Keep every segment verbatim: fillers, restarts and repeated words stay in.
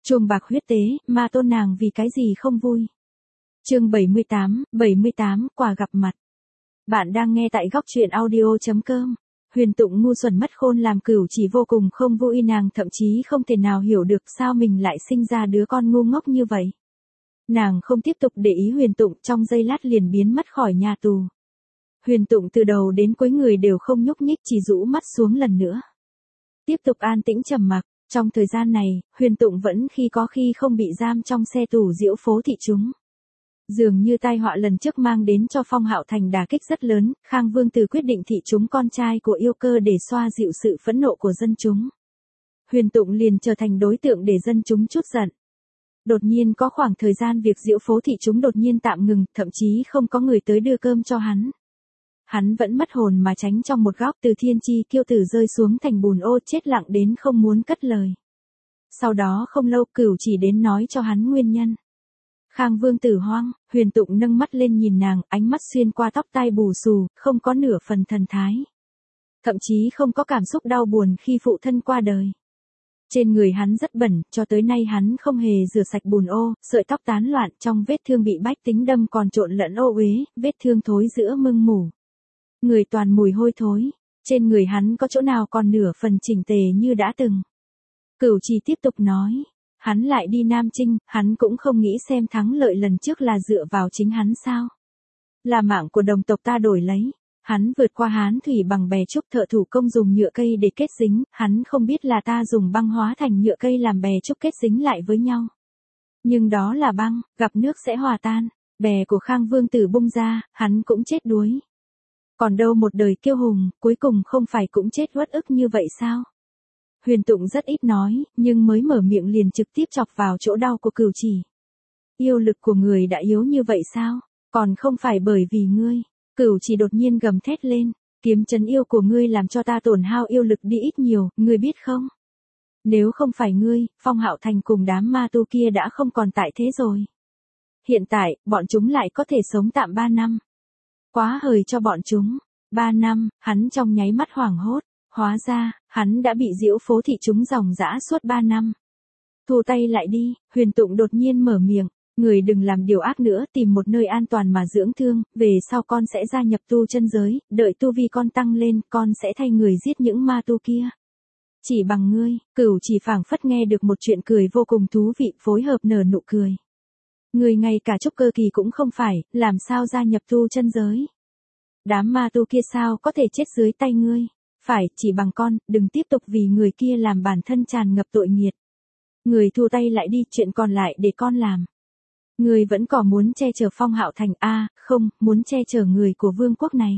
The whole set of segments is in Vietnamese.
Chuông bạc huyết tế, ma tôn nàng vì cái gì không vui. Chương bảy mươi tám, bảy mươi tám, quà gặp mặt. Bạn đang nghe tại góc truyện audio chấm com. Huyền Tụng ngu xuẩn mất khôn làm Cửu Chỉ vô cùng không vui, nàng thậm chí không thể nào hiểu được sao mình lại sinh ra đứa con ngu ngốc như vậy. Nàng không tiếp tục để ý Huyền Tụng, trong giây lát liền biến mất khỏi nhà tù. Huyền Tụng từ đầu đến cuối người đều không nhúc nhích, chỉ rũ mắt xuống lần nữa. Tiếp tục an tĩnh trầm mặc. Trong thời gian này, Huyền Tụng vẫn khi có khi không bị giam trong xe tù diễu phố thị chúng. Dường như tai họa lần trước mang đến cho Phong Hạo Thành đả kích rất lớn, Khang Vương Từ quyết định thị chúng con trai của yêu cơ để xoa dịu sự phẫn nộ của dân chúng. Huyền Tụng liền trở thành đối tượng để dân chúng trút giận. Đột nhiên có khoảng thời gian việc diễu phố thị chúng đột nhiên tạm ngừng, thậm chí không có người tới đưa cơm cho hắn. Hắn vẫn mất hồn mà tránh trong một góc, từ thiên chi kiêu tử rơi xuống thành bùn ô, chết lặng đến không muốn cất lời. Sau đó không lâu Cửu Chỉ đến nói cho hắn nguyên nhân. Khang Vương Tử hoang, Huyền Tụng nâng mắt lên nhìn nàng, ánh mắt xuyên qua tóc tai bù xù, không có nửa phần thần thái. Thậm chí không có cảm xúc đau buồn khi phụ thân qua đời. Trên người hắn rất bẩn, cho tới nay hắn không hề rửa sạch bùn ô, sợi tóc tán loạn, trong vết thương bị bách tính đâm còn trộn lẫn ô uế, vết thương thối giữa mưng mủ. Người toàn mùi hôi thối, trên người hắn có chỗ nào còn nửa phần chỉnh tề như đã từng. Cửu Chỉ tiếp tục nói, hắn lại đi Nam Trinh, hắn cũng không nghĩ xem thắng lợi lần trước là dựa vào chính hắn sao. Là mạng của đồng tộc ta đổi lấy, hắn vượt qua Hán thủy bằng bè trúc, thợ thủ công dùng nhựa cây để kết dính, hắn không biết là ta dùng băng hóa thành nhựa cây làm bè trúc kết dính lại với nhau. Nhưng đó là băng, gặp nước sẽ hòa tan, bè của Khang Vương Tử bung ra, hắn cũng chết đuối. Còn đâu một đời kiêu hùng, cuối cùng không phải cũng chết uất ức như vậy sao? Huyền Tụng rất ít nói, nhưng mới mở miệng liền trực tiếp chọc vào chỗ đau của Cửu Chỉ. Yêu lực của người đã yếu như vậy sao? Còn không phải bởi vì ngươi. Cửu Chỉ đột nhiên gầm thét lên, kiếm trấn yêu của ngươi làm cho ta tổn hao yêu lực đi ít nhiều, ngươi biết không? Nếu không phải ngươi, Phong Hạo Thành cùng đám ma tu kia đã không còn tại thế rồi. Hiện tại, bọn chúng lại có thể sống tạm ba năm. Quá hời cho bọn chúng. Ba năm, hắn trong nháy mắt hoảng hốt. Hóa ra, hắn đã bị diễu phố thị chúng dòng dã suốt ba năm. Thu tay lại đi, Huyền Tụng đột nhiên mở miệng. Người đừng làm điều ác nữa, tìm một nơi an toàn mà dưỡng thương, về sau con sẽ gia nhập tu chân giới, đợi tu vi con tăng lên, con sẽ thay người giết những ma tu kia. Chỉ bằng ngươi, Cửu Chỉ phảng phất nghe được một chuyện cười vô cùng thú vị, phối hợp nở nụ cười. Người ngay cả trúc cơ kỳ cũng không phải, làm sao gia nhập tu chân giới. Đám ma tu kia sao có thể chết dưới tay ngươi. Phải, chỉ bằng con, đừng tiếp tục vì người kia làm bản thân tràn ngập tội nghiệt. Người thu tay lại đi, chuyện còn lại để con làm. Người vẫn còn muốn che chở Phong Hạo Thành a à, không, muốn che chở người của vương quốc này.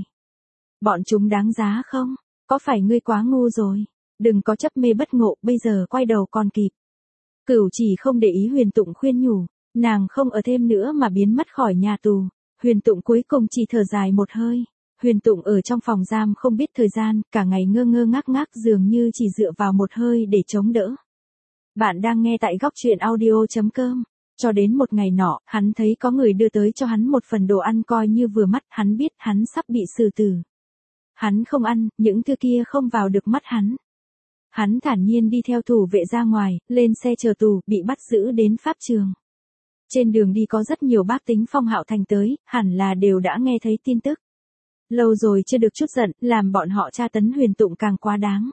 Bọn chúng đáng giá không? Có phải ngươi quá ngu rồi? Đừng có chấp mê bất ngộ, bây giờ quay đầu còn kịp. Cửu Chỉ không để ý Huyền Tụng khuyên nhủ. Nàng không ở thêm nữa mà biến mất khỏi nhà tù. Huyền Tụng cuối cùng chỉ thở dài một hơi. Huyền Tụng ở trong phòng giam không biết thời gian, cả ngày ngơ ngơ ngác ngác, dường như chỉ dựa vào một hơi để chống đỡ. Bạn đang nghe tại góc truyện audio chấm com. Cho đến một ngày nọ, hắn thấy có người đưa tới cho hắn một phần đồ ăn coi như vừa mắt, hắn biết hắn sắp bị xử tử. Hắn không ăn, những thứ kia không vào được mắt hắn. Hắn thản nhiên đi theo thủ vệ ra ngoài, lên xe chờ tù, bị bắt giữ đến pháp trường. Trên đường đi có rất nhiều bác tính Phong Hạo Thành tới, hẳn là đều đã nghe thấy tin tức. Lâu rồi chưa được chút giận, làm bọn họ tra tấn Huyền Tụng càng quá đáng.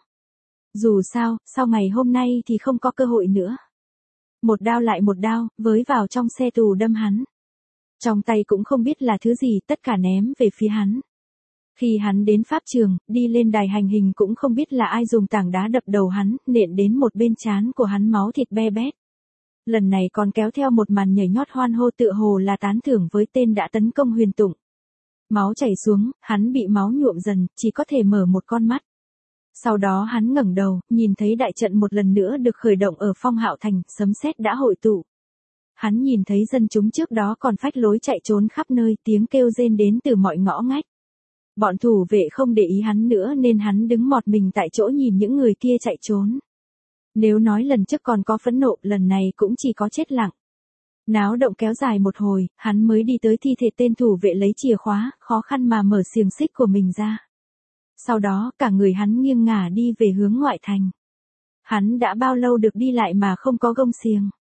Dù sao, sau ngày hôm nay thì không có cơ hội nữa. Một đao lại một đao, với vào trong xe tù đâm hắn. Trong tay cũng không biết là thứ gì, tất cả ném về phía hắn. Khi hắn đến pháp trường, đi lên đài hành hình cũng không biết là ai dùng tảng đá đập đầu hắn, nện đến một bên trán của hắn máu thịt be bét. Lần này còn kéo theo một màn nhảy nhót hoan hô tựa hồ là tán thưởng với tên đã tấn công Huyền Tụng. Máu chảy xuống, hắn bị máu nhuộm dần, chỉ có thể mở một con mắt. Sau đó hắn ngẩng đầu, nhìn thấy đại trận một lần nữa được khởi động ở Phong Hạo Thành, sấm sét đã hội tụ. Hắn nhìn thấy dân chúng trước đó còn phách lối chạy trốn khắp nơi, tiếng kêu rên đến từ mọi ngõ ngách. Bọn thủ vệ không để ý hắn nữa nên hắn đứng mọt mình tại chỗ nhìn những người kia chạy trốn. Nếu nói lần trước còn có phẫn nộ, lần này cũng chỉ có chết lặng. Náo động kéo dài một hồi, hắn mới đi tới thi thể tên thủ vệ lấy chìa khóa, khó khăn mà mở xiềng xích của mình ra. Sau đó, cả người hắn nghiêng ngả đi về hướng ngoại thành. Hắn đã bao lâu được đi lại mà không có gông xiềng.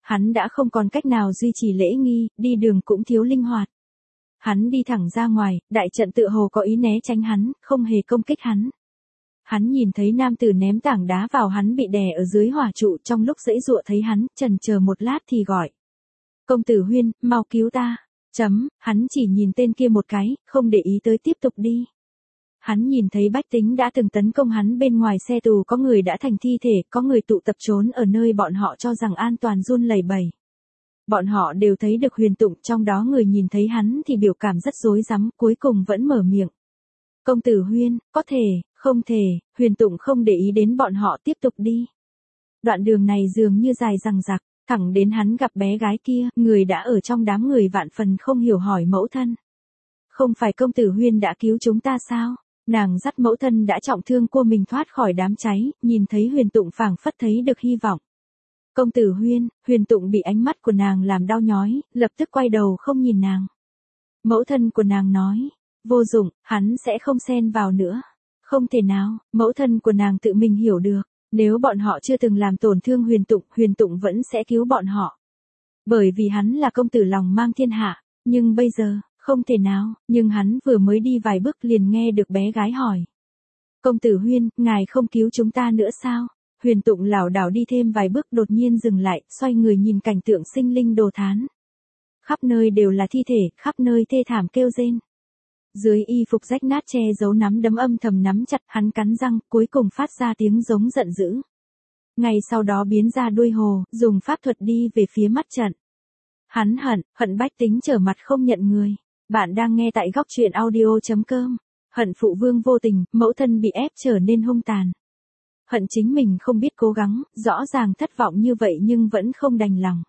Hắn đã không còn cách nào duy trì lễ nghi, đi đường cũng thiếu linh hoạt. Hắn đi thẳng ra ngoài, đại trận tựa hồ có ý né tránh hắn, không hề công kích hắn. Hắn nhìn thấy nam tử ném tảng đá vào hắn bị đè ở dưới hỏa trụ, trong lúc giãy giụa thấy hắn, chần chờ một lát thì gọi. Công tử Huyên, mau cứu ta. Chấm, hắn chỉ nhìn tên kia một cái, không để ý tới tiếp tục đi. Hắn nhìn thấy bách tính đã từng tấn công hắn bên ngoài xe tù, có người đã thành thi thể, có người tụ tập trốn ở nơi bọn họ cho rằng an toàn run lẩy bẩy. Bọn họ đều thấy được Huyền Tụng, trong đó người nhìn thấy hắn thì biểu cảm rất rối rắm, cuối cùng vẫn mở miệng. Công tử Huyên, có thể, không thể, Huyền Tụng không để ý đến bọn họ tiếp tục đi. Đoạn đường này dường như dài dằng dặc, thẳng đến hắn gặp bé gái kia, người đã ở trong đám người vạn phần không hiểu hỏi mẫu thân. Không phải công tử Huyên đã cứu chúng ta sao? Nàng dắt mẫu thân đã trọng thương cô mình thoát khỏi đám cháy, nhìn thấy Huyền Tụng phảng phất thấy được hy vọng. Công tử Huyên, Huyền Tụng bị ánh mắt của nàng làm đau nhói, lập tức quay đầu không nhìn nàng. Mẫu thân của nàng nói, vô dụng, hắn sẽ không xen vào nữa. Không thể nào, mẫu thân của nàng tự mình hiểu được, nếu bọn họ chưa từng làm tổn thương Huyền Tụng, Huyền Tụng vẫn sẽ cứu bọn họ. Bởi vì hắn là công tử lòng mang thiên hạ, nhưng bây giờ, không thể nào, nhưng hắn vừa mới đi vài bước liền nghe được bé gái hỏi. Công tử Huyên, ngài không cứu chúng ta nữa sao? Huyền Tụng lảo đảo đi thêm vài bước đột nhiên dừng lại, xoay người nhìn cảnh tượng sinh linh đồ thán. Khắp nơi đều là thi thể, khắp nơi thê thảm kêu rên. Dưới y phục rách nát che giấu nắm đấm âm thầm nắm chặt, hắn cắn răng, cuối cùng phát ra tiếng giống giận dữ. Ngày sau đó biến ra đuôi hồ, dùng pháp thuật đi về phía mắt trận. Hắn hận, hận bách tính trở mặt không nhận người. Bạn đang nghe tại góc truyện audio chấm com. Hận phụ vương vô tình, mẫu thân bị ép trở nên hung tàn. Hận chính mình không biết cố gắng, rõ ràng thất vọng như vậy nhưng vẫn không đành lòng.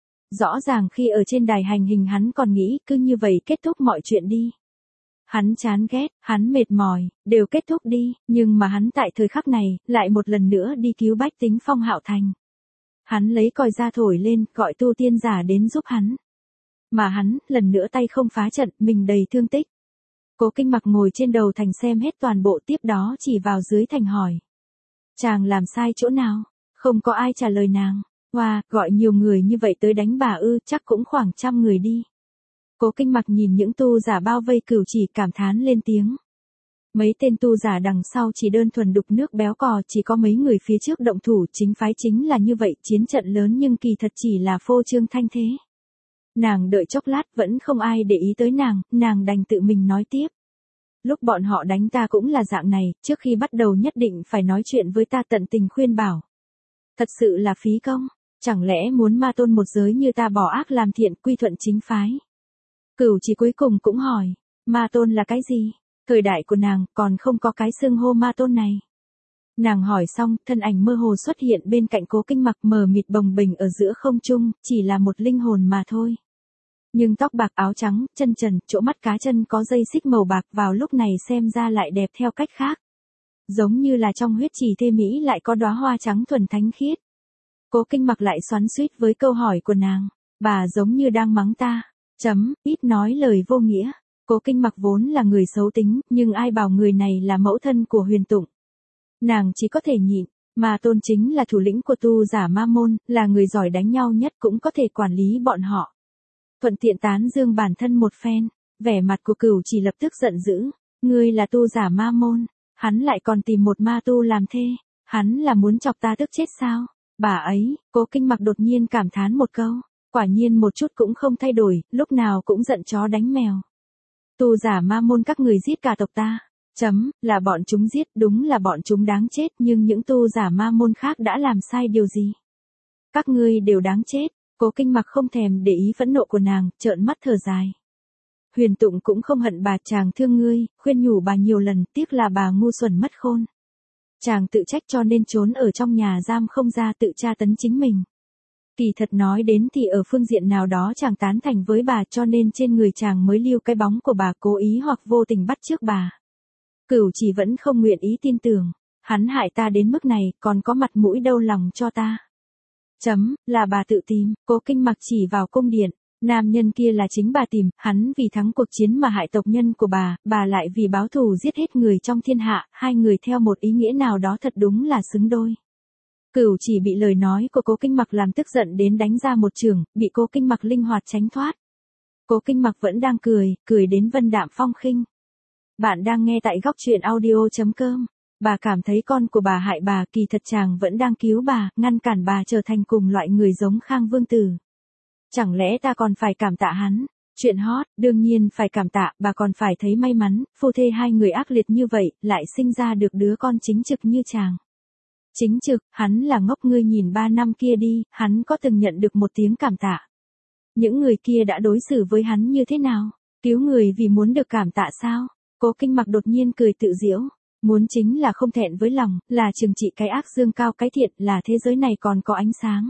Rõ ràng khi ở trên đài hành hình hắn còn nghĩ cứ như vậy kết thúc mọi chuyện đi. Hắn chán ghét, hắn mệt mỏi, đều kết thúc đi, nhưng mà hắn tại thời khắc này, lại một lần nữa đi cứu bách tính Phong Hạo Thành. Hắn lấy còi ra thổi lên, gọi tu tiên giả đến giúp hắn. Mà hắn, lần nữa tay không phá trận, mình đầy thương tích. Cố Kinh Mặc ngồi trên đầu thành xem hết toàn bộ, tiếp đó chỉ vào dưới thành hỏi. Chàng làm sai chỗ nào? Không có ai trả lời nàng. Wow, gọi nhiều người như vậy tới đánh bà ư, chắc cũng khoảng trăm người đi. Cố Kinh Mặc nhìn những tu giả bao vây Cửu Chỉ cảm thán lên tiếng. Mấy tên tu giả đằng sau chỉ đơn thuần đục nước béo cò, chỉ có mấy người phía trước động thủ, chính phái chính là như vậy, chiến trận lớn nhưng kỳ thật chỉ là phô trương thanh thế. Nàng đợi chốc lát vẫn không ai để ý tới nàng, nàng đành tự mình nói tiếp. Lúc bọn họ đánh ta cũng là dạng này, trước khi bắt đầu nhất định phải nói chuyện với ta tận tình khuyên bảo. Thật sự là phí công, chẳng lẽ muốn ma tôn một giới như ta bỏ ác làm thiện quy thuận chính phái. Cửu Chỉ cuối cùng cũng hỏi, ma tôn là cái gì? Thời đại của nàng còn không có cái xưng hô ma tôn này. Nàng hỏi xong, thân ảnh mơ hồ xuất hiện bên cạnh Cố Kinh Mặc mờ mịt bồng bềnh ở giữa không trung, chỉ là một linh hồn mà thôi. Nhưng tóc bạc áo trắng, chân trần, chỗ mắt cá chân có dây xích màu bạc vào lúc này xem ra lại đẹp theo cách khác. Giống như là trong huyết trì thê mỹ lại có đóa hoa trắng thuần thánh khiết. Cố Kinh Mặc lại xoắn xuýt với câu hỏi của nàng, bà giống như đang mắng ta. Chấm, ít nói lời vô nghĩa. Cố Kinh Mặc vốn là người xấu tính, nhưng ai bảo người này là mẫu thân của Huyền Tụng. Nàng chỉ có thể nhịn, mà tôn chính là thủ lĩnh của tu giả ma môn, là người giỏi đánh nhau nhất cũng có thể quản lý bọn họ. Thuận tiện tán dương bản thân một phen, vẻ mặt của Cửu Chỉ lập tức giận dữ. Ngươi là tu giả ma môn, hắn lại còn tìm một ma tu làm thê, hắn là muốn chọc ta tức chết sao? Bà ấy, Cố Kinh Mặc đột nhiên cảm thán một câu, quả nhiên một chút cũng không thay đổi, lúc nào cũng giận chó đánh mèo. Tu giả ma môn các người giết cả tộc ta. Chấm, là bọn chúng giết, đúng là bọn chúng đáng chết, nhưng những tu giả ma môn khác đã làm sai điều gì? Các ngươi đều đáng chết. Cố Kinh Mặc không thèm để ý phẫn nộ của nàng, trợn mắt thở dài. Huyền Tụng cũng không hận bà, chàng thương ngươi, khuyên nhủ bà nhiều lần, tiếc là bà ngu xuẩn mất khôn. Chàng tự trách cho nên trốn ở trong nhà giam không ra tự tra tấn chính mình. Kỳ thật nói đến thì ở phương diện nào đó chàng tán thành với bà cho nên trên người chàng mới lưu cái bóng của bà, cố ý hoặc vô tình bắt chước bà. Cửu Chỉ vẫn không nguyện ý tin tưởng, hắn hại ta đến mức này, còn có mặt mũi đâu lòng cho ta. Chấm, là bà tự tìm. Cố Kinh Mặc chỉ vào cung điện, nam nhân kia là chính bà tìm, hắn vì thắng cuộc chiến mà hại tộc nhân của bà, bà lại vì báo thù giết hết người trong thiên hạ, hai người theo một ý nghĩa nào đó thật đúng là xứng đôi. Cửu Chỉ bị lời nói của Cố Kinh Mặc làm tức giận đến đánh ra một chưởng, bị Cố Kinh Mặc linh hoạt tránh thoát. Cố Kinh Mặc vẫn đang cười, cười đến vân đạm phong khinh. Bạn đang nghe tại góc truyện audio chấm com. Bà cảm thấy con của bà hại bà, kỳ thật chàng vẫn đang cứu bà, ngăn cản bà trở thành cùng loại người giống Khang Vương Tử. Chẳng lẽ ta còn phải cảm tạ hắn? Chuyện hot, đương nhiên phải cảm tạ, bà còn phải thấy may mắn, phu thê hai người ác liệt như vậy, lại sinh ra được đứa con chính trực như chàng. Chính trực, hắn là ngốc, ngươi nhìn ba năm kia đi, hắn có từng nhận được một tiếng cảm tạ. Những người kia đã đối xử với hắn như thế nào? Cứu người vì muốn được cảm tạ sao? Cố Kinh Mặc đột nhiên cười tự giễu. Muốn chính là không thẹn với lòng, là trừng trị cái ác dương cao cái thiện, là thế giới này còn có ánh sáng.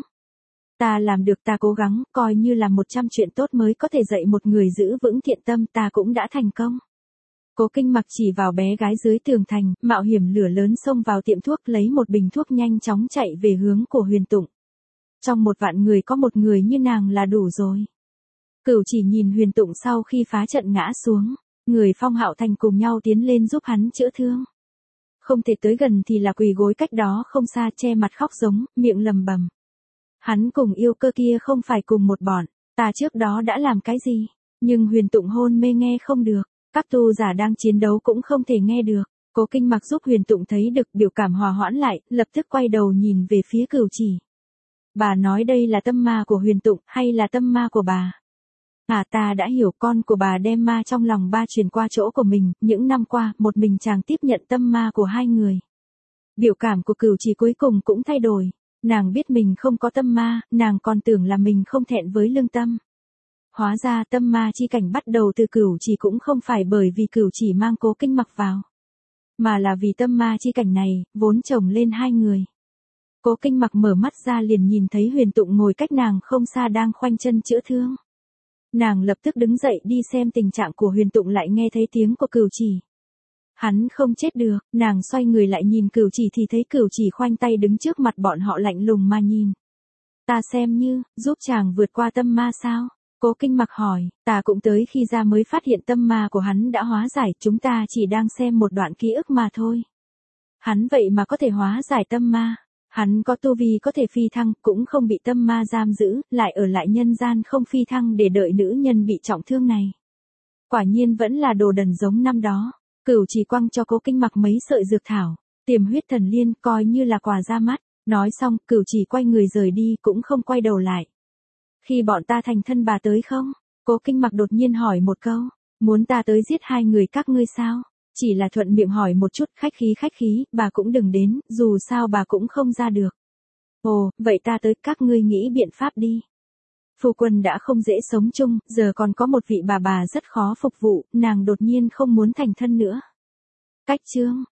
Ta làm được, ta cố gắng, coi như là một trăm chuyện tốt mới có thể dạy một người giữ vững thiện tâm, ta cũng đã thành công. Cố Kinh Mặc chỉ vào bé gái dưới tường thành, mạo hiểm lửa lớn xông vào tiệm thuốc lấy một bình thuốc nhanh chóng chạy về hướng của Huyền Tụng. Trong một vạn người có một người như nàng là đủ rồi. Cửu Chỉ nhìn Huyền Tụng sau khi phá trận ngã xuống, người Phong Hạo Thành cùng nhau tiến lên giúp hắn chữa thương. Không thể tới gần thì là quỳ gối cách đó không xa, che mặt khóc giống, miệng lầm bầm. Hắn cùng yêu cơ kia không phải cùng một bọn, ta trước đó đã làm cái gì, nhưng Huyền Tụng hôn mê nghe không được, các tu giả đang chiến đấu cũng không thể nghe được. Cố Kinh Mặc giúp Huyền Tụng thấy được, biểu cảm hòa hoãn lại, lập tức quay đầu nhìn về phía Cửu Chỉ. Bà nói đây là tâm ma của Huyền Tụng, hay là tâm ma của bà? À, ta đã hiểu, con của bà đem ma trong lòng ba truyền qua chỗ của mình, những năm qua, một mình chàng tiếp nhận tâm ma của hai người. Biểu cảm của Cửu Chỉ cuối cùng cũng thay đổi, nàng biết mình không có tâm ma, nàng còn tưởng là mình không thẹn với lương tâm. Hóa ra tâm ma chi cảnh bắt đầu từ Cửu Chỉ cũng không phải bởi vì Cửu Chỉ mang Cố Kinh Mặc vào, mà là vì tâm ma chi cảnh này, vốn chồng lên hai người. Cố Kinh Mặc mở mắt ra liền nhìn thấy Huyền Tụng ngồi cách nàng không xa đang khoanh chân chữa thương. Nàng lập tức đứng dậy đi xem tình trạng của Huyền Tụng, lại nghe thấy tiếng của Cửu Chỉ. Hắn không chết được, nàng xoay người lại nhìn Cửu Chỉ thì thấy Cửu Chỉ khoanh tay đứng trước mặt bọn họ lạnh lùng mà nhìn. Ta xem như, giúp chàng vượt qua tâm ma sao? Cố Kinh Mặc hỏi, ta cũng tới khi ra mới phát hiện tâm ma của hắn đã hóa giải, chúng ta chỉ đang xem một đoạn ký ức mà thôi. Hắn vậy mà có thể hóa giải tâm ma. Hắn có tu vi có thể phi thăng, cũng không bị tâm ma giam giữ, lại ở lại nhân gian không phi thăng để đợi nữ nhân bị trọng thương này. Quả nhiên vẫn là đồ đần giống năm đó. Cửu Chỉ quăng cho Cố Kinh Mặc mấy sợi dược thảo, tiềm huyết thần liên, coi như là quà ra mắt. Nói xong, Cửu Chỉ quay người rời đi, cũng không quay đầu lại. Khi bọn ta thành thân bà tới không? Cố Kinh Mặc đột nhiên hỏi một câu. Muốn ta tới giết hai người các ngươi sao? Chỉ là thuận miệng hỏi một chút, khách khí khách khí, bà cũng đừng đến, dù sao bà cũng không ra được. Ồ, vậy ta tới, các ngươi nghĩ biện pháp đi. Phu quân đã không dễ sống chung, giờ còn có một vị bà bà rất khó phục vụ, nàng đột nhiên không muốn thành thân nữa. Cách chương